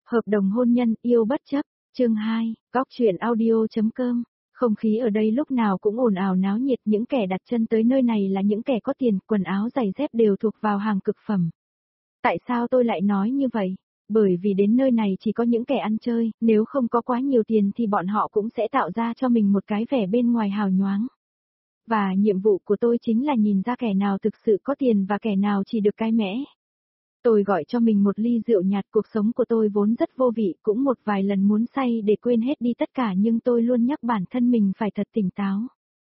Hợp đồng hôn nhân, yêu bất chấp, chương 2, góc chuyện audio.com. Không khí ở đây lúc nào cũng ồn ào náo nhiệt, những kẻ đặt chân tới nơi này là những kẻ có tiền, quần áo giày dép đều thuộc vào hàng cực phẩm. Tại sao tôi lại nói như vậy? Bởi vì đến nơi này chỉ có những kẻ ăn chơi, nếu không có quá nhiều tiền thì bọn họ cũng sẽ tạo ra cho mình một cái vẻ bên ngoài hào nhoáng. Và nhiệm vụ của tôi chính là nhìn ra kẻ nào thực sự có tiền và kẻ nào chỉ được cái mẽ. Tôi gọi cho mình một ly rượu nhạt, cuộc sống của tôi vốn rất vô vị, cũng một vài lần muốn say để quên hết đi tất cả, nhưng tôi luôn nhắc bản thân mình phải thật tỉnh táo.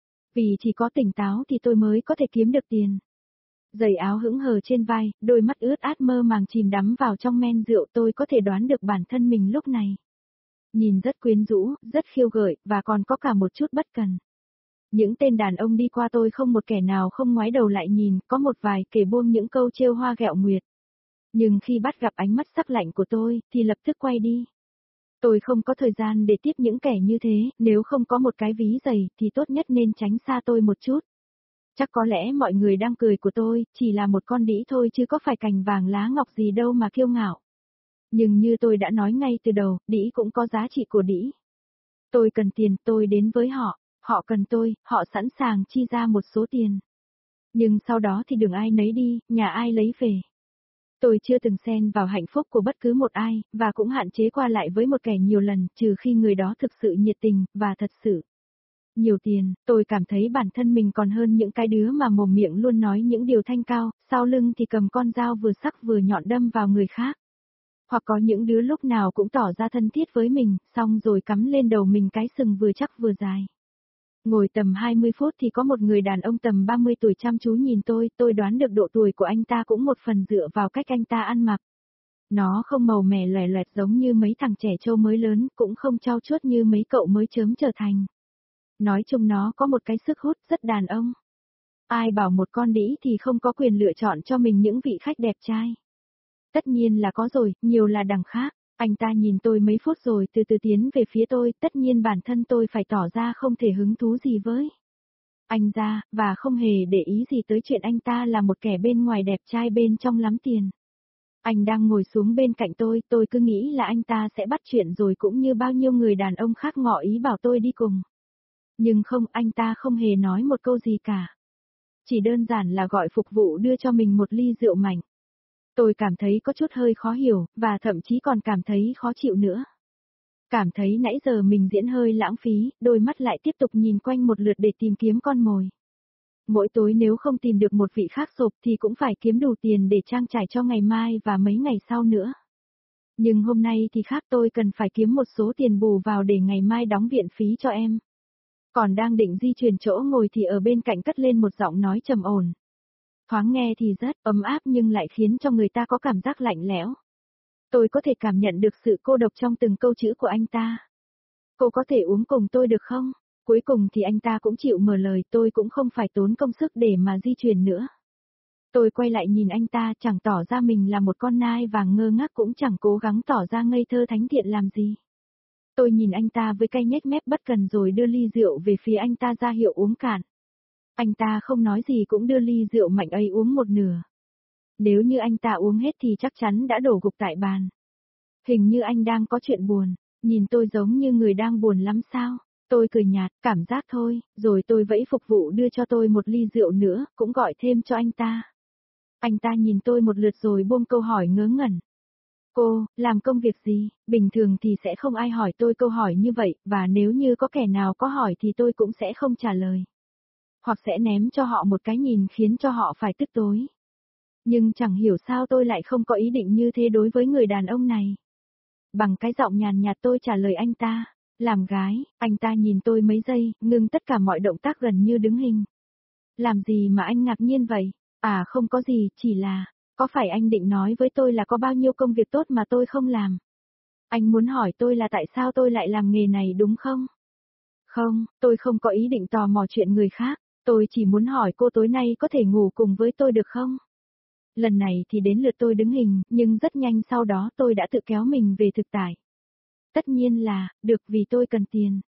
Vì chỉ có tỉnh táo thì tôi mới có thể kiếm được tiền. Giày áo hững hờ trên vai, đôi mắt ướt át mơ màng chìm đắm vào trong men rượu, tôi có thể đoán được bản thân mình lúc này. Nhìn rất quyến rũ, rất khiêu gợi, và còn có cả một chút bất cần. Những tên đàn ông đi qua tôi không một kẻ nào không ngoái đầu lại nhìn, có một vài kẻ buông những câu trêu hoa ghẹo nguyệt. Nhưng khi bắt gặp ánh mắt sắc lạnh của tôi, thì lập tức quay đi. Tôi không có thời gian để tiếp những kẻ như thế, nếu không có một cái ví dày, thì tốt nhất nên tránh xa tôi một chút. Chắc có lẽ mọi người đang cười của tôi, chỉ là một con đĩ thôi chứ có phải cành vàng lá ngọc gì đâu mà kiêu ngạo. Nhưng như tôi đã nói ngay từ đầu, đĩ cũng có giá trị của đĩ. Tôi cần tiền, tôi đến với họ, họ cần tôi, họ sẵn sàng chi ra một số tiền. Nhưng sau đó thì đường ai nấy đi, nhà ai lấy về. Tôi chưa từng xen vào hạnh phúc của bất cứ một ai, và cũng hạn chế qua lại với một kẻ nhiều lần, trừ khi người đó thực sự nhiệt tình, và thật sự nhiều tiền. Tôi cảm thấy bản thân mình còn hơn những cái đứa mà mồm miệng luôn nói những điều thanh cao, sau lưng thì cầm con dao vừa sắc vừa nhọn đâm vào người khác. Hoặc có những đứa lúc nào cũng tỏ ra thân thiết với mình, xong rồi cắm lên đầu mình cái sừng vừa chắc vừa dài. Ngồi tầm 20 phút thì có một người đàn ông tầm 30 tuổi chăm chú nhìn tôi đoán được độ tuổi của anh ta cũng một phần dựa vào cách anh ta ăn mặc. Nó không màu mè loẻ loẹt giống như mấy thằng trẻ trâu mới lớn, cũng không trau chuốt như mấy cậu mới chớm trở thành. Nói chung nó có một cái sức hút rất đàn ông. Ai bảo một con đĩ thì không có quyền lựa chọn cho mình những vị khách đẹp trai. Tất nhiên là có rồi, nhiều là đằng khác. Anh ta nhìn tôi mấy phút rồi từ từ tiến về phía tôi, tất nhiên bản thân tôi phải tỏ ra không thể hứng thú gì với anh ta, và không hề để ý gì tới chuyện anh ta là một kẻ bên ngoài đẹp trai bên trong lắm tiền. Anh đang ngồi xuống bên cạnh tôi cứ nghĩ là anh ta sẽ bắt chuyện rồi cũng như bao nhiêu người đàn ông khác ngỏ ý bảo tôi đi cùng. Nhưng không, anh ta không hề nói một câu gì cả. Chỉ đơn giản là gọi phục vụ đưa cho mình một ly rượu mạnh. Tôi cảm thấy có chút hơi khó hiểu, và thậm chí còn cảm thấy khó chịu nữa. Cảm thấy nãy giờ mình diễn hơi lãng phí, đôi mắt lại tiếp tục nhìn quanh một lượt để tìm kiếm con mồi. Mỗi tối nếu không tìm được một vị khác sộp thì cũng phải kiếm đủ tiền để trang trải cho ngày mai và mấy ngày sau nữa. Nhưng hôm nay thì khác, tôi cần phải kiếm một số tiền bù vào để ngày mai đóng viện phí cho em. Còn đang định di chuyển chỗ ngồi thì ở bên cạnh cất lên một giọng nói trầm ổn. Thoáng nghe thì rất ấm áp nhưng lại khiến cho người ta có cảm giác lạnh lẽo. Tôi có thể cảm nhận được sự cô độc trong từng câu chữ của anh ta. Cô có thể uống cùng tôi được không? Cuối cùng thì anh ta cũng chịu mở lời, tôi cũng không phải tốn công sức để mà di chuyển nữa. Tôi quay lại nhìn anh ta, chẳng tỏ ra mình là một con nai vàng ngơ ngác, cũng chẳng cố gắng tỏ ra ngây thơ thánh thiện làm gì. Tôi nhìn anh ta với cay nhếch mép bất cần rồi đưa ly rượu về phía anh ta ra hiệu uống cạn. Anh ta không nói gì cũng đưa ly rượu mạnh ấy uống một nửa. Nếu như anh ta uống hết thì chắc chắn đã đổ gục tại bàn. Hình như anh đang có chuyện buồn, nhìn tôi giống như người đang buồn lắm sao? Tôi cười nhạt, cảm giác thôi, rồi tôi vẫy phục vụ đưa cho tôi một ly rượu nữa, cũng gọi thêm cho anh ta. Anh ta nhìn tôi một lượt rồi buông câu hỏi ngớ ngẩn. Cô, làm công việc gì? Bình thường thì sẽ không ai hỏi tôi câu hỏi như vậy, và nếu như có kẻ nào có hỏi thì tôi cũng sẽ không trả lời. Hoặc sẽ ném cho họ một cái nhìn khiến cho họ phải tức tối. Nhưng chẳng hiểu sao tôi lại không có ý định như thế đối với người đàn ông này. Bằng cái giọng nhàn nhạt tôi trả lời anh ta. Làm gái, anh ta nhìn tôi mấy giây, ngưng tất cả mọi động tác gần như đứng hình. Làm gì mà anh ngạc nhiên vậy? À không có gì, chỉ là, có phải anh định nói với tôi là có bao nhiêu công việc tốt mà tôi không làm? Anh muốn hỏi tôi là tại sao tôi lại làm nghề này đúng không? Không, tôi không có ý định tò mò chuyện người khác, tôi chỉ muốn hỏi cô tối nay có thể ngủ cùng với tôi được không? Lần này thì đến lượt tôi đứng hình, nhưng rất nhanh sau đó tôi đã tự kéo mình về thực tại. Tất nhiên là, được vì tôi cần tiền.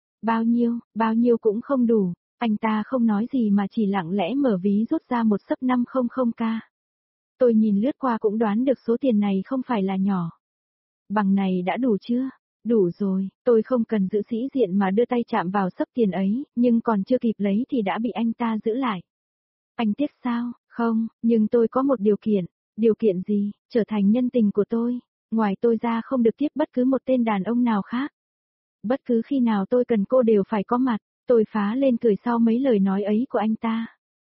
Bao nhiêu cũng không đủ. Anh ta không nói gì mà chỉ lặng lẽ mở ví rút ra một xấp 500k. Tôi nhìn lướt qua cũng đoán được số tiền này không phải là nhỏ. Bằng này đã đủ chưa? Đủ rồi, tôi không cần giữ sĩ diện mà đưa tay chạm vào xấp tiền ấy, nhưng còn chưa kịp lấy thì đã bị anh ta giữ lại. Anh tiếc sao? Không, nhưng tôi có một điều kiện. Điều kiện gì? Trở thành nhân tình của tôi. Ngoài tôi ra không được tiếp bất cứ một tên đàn ông nào khác. Bất cứ khi nào tôi cần cô đều phải có mặt. Tôi phá lên cười sau mấy lời nói ấy của anh ta.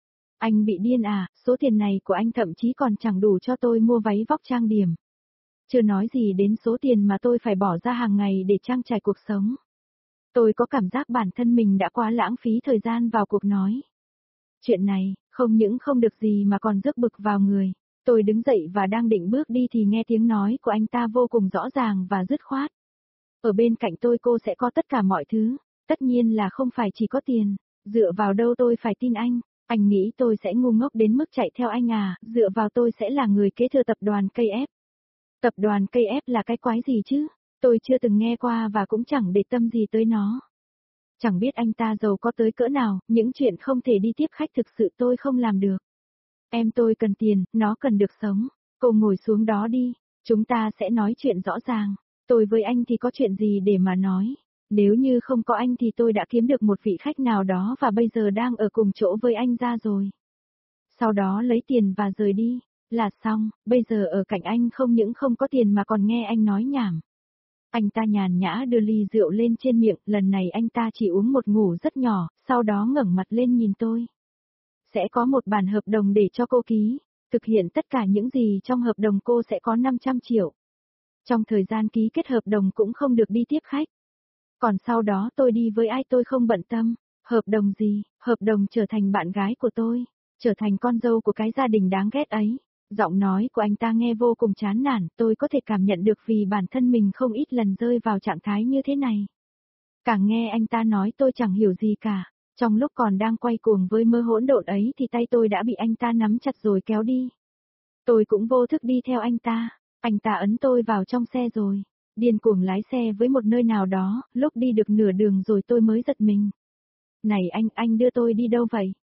Anh bị điên à, số tiền này của anh thậm chí còn chẳng đủ cho tôi mua váy vóc trang điểm. Chưa nói gì đến số tiền mà tôi phải bỏ ra hàng ngày để trang trải cuộc sống. Tôi có cảm giác bản thân mình đã quá lãng phí thời gian vào cuộc nói. Chuyện này, không những không được gì mà còn rước bực vào người. Tôi đứng dậy và đang định bước đi thì nghe tiếng nói của anh ta vô cùng rõ ràng và dứt khoát. Ở bên cạnh tôi cô sẽ có tất cả mọi thứ, tất nhiên là không phải chỉ có tiền. Dựa vào đâu tôi phải tin anh nghĩ tôi sẽ ngu ngốc đến mức chạy theo anh à, dựa vào tôi sẽ là người kế thừa tập đoàn KF. Tập đoàn KF là cái quái gì chứ? Tôi chưa từng nghe qua và cũng chẳng để tâm gì tới nó. Chẳng biết anh ta giàu có tới cỡ nào, những chuyện không thể đi tiếp khách thực sự tôi không làm được. Em tôi cần tiền, nó cần được sống. Cô ngồi xuống đó đi, chúng ta sẽ nói chuyện rõ ràng. Tôi với anh thì có chuyện gì để mà nói. Nếu như không có anh thì tôi đã kiếm được một vị khách nào đó và bây giờ đang ở cùng chỗ với anh ra rồi. Sau đó lấy tiền và rời đi, là xong, bây giờ ở cạnh anh không những không có tiền mà còn nghe anh nói nhảm. Anh ta nhàn nhã đưa ly rượu lên trên miệng, lần này anh ta chỉ uống một ngụm rất nhỏ, sau đó ngẩng mặt lên nhìn tôi. Sẽ có một bản hợp đồng để cho cô ký, thực hiện tất cả những gì trong hợp đồng cô sẽ có 500 triệu. Trong thời gian ký kết hợp đồng cũng không được đi tiếp khách. Còn sau đó tôi đi với ai tôi không bận tâm. Hợp đồng gì? Hợp đồng trở thành bạn gái của tôi, trở thành con dâu của cái gia đình đáng ghét ấy. Giọng nói của anh ta nghe vô cùng chán nản, tôi có thể cảm nhận được vì bản thân mình không ít lần rơi vào trạng thái như thế này. Càng nghe anh ta nói tôi chẳng hiểu gì cả. Trong lúc còn đang quay cuồng với mơ hỗn độn ấy thì tay tôi đã bị anh ta nắm chặt rồi kéo đi. Tôi cũng vô thức đi theo anh ta ấn tôi vào trong xe rồi. Điên cuồng lái xe với một nơi nào đó, lúc đi được nửa đường rồi tôi mới giật mình. Này anh đưa tôi đi đâu vậy?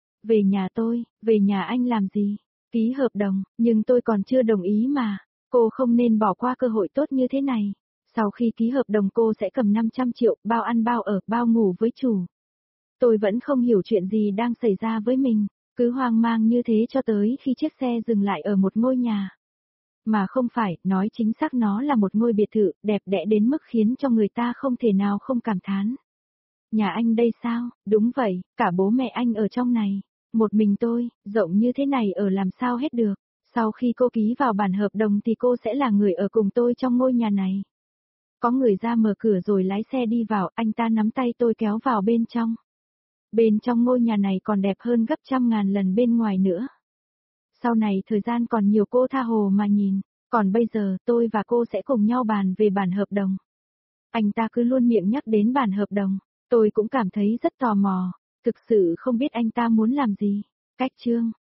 Về nhà anh làm gì? Ký hợp đồng, nhưng tôi còn chưa đồng ý mà. Cô không nên bỏ qua cơ hội tốt như thế này. Sau khi ký hợp đồng cô sẽ cầm 500 triệu, bao ăn bao ở, bao ngủ với chủ. Tôi vẫn không hiểu chuyện gì đang xảy ra với mình, cứ hoang mang như thế cho tới khi chiếc xe dừng lại ở một ngôi nhà. Mà không phải, nói chính xác nó là một ngôi biệt thự, đẹp đẽ đến mức khiến cho người ta không thể nào không cảm thán. Nhà anh đây sao? Đúng vậy, cả bố mẹ anh ở trong này. Một mình tôi, rộng như thế này ở làm sao hết được. Sau khi cô ký vào bản hợp đồng thì cô sẽ là người ở cùng tôi trong ngôi nhà này. Có người ra mở cửa rồi lái xe đi vào, anh ta nắm tay tôi kéo vào bên trong. Bên trong ngôi nhà này còn đẹp hơn gấp 100.000 lần bên ngoài nữa. Sau này thời gian còn nhiều cô tha hồ mà nhìn, còn bây giờ tôi và cô sẽ cùng nhau bàn về bản hợp đồng. Anh ta cứ luôn miệng nhắc đến bản hợp đồng, tôi cũng cảm thấy rất tò mò, thực sự không biết anh ta muốn làm gì. Cách chương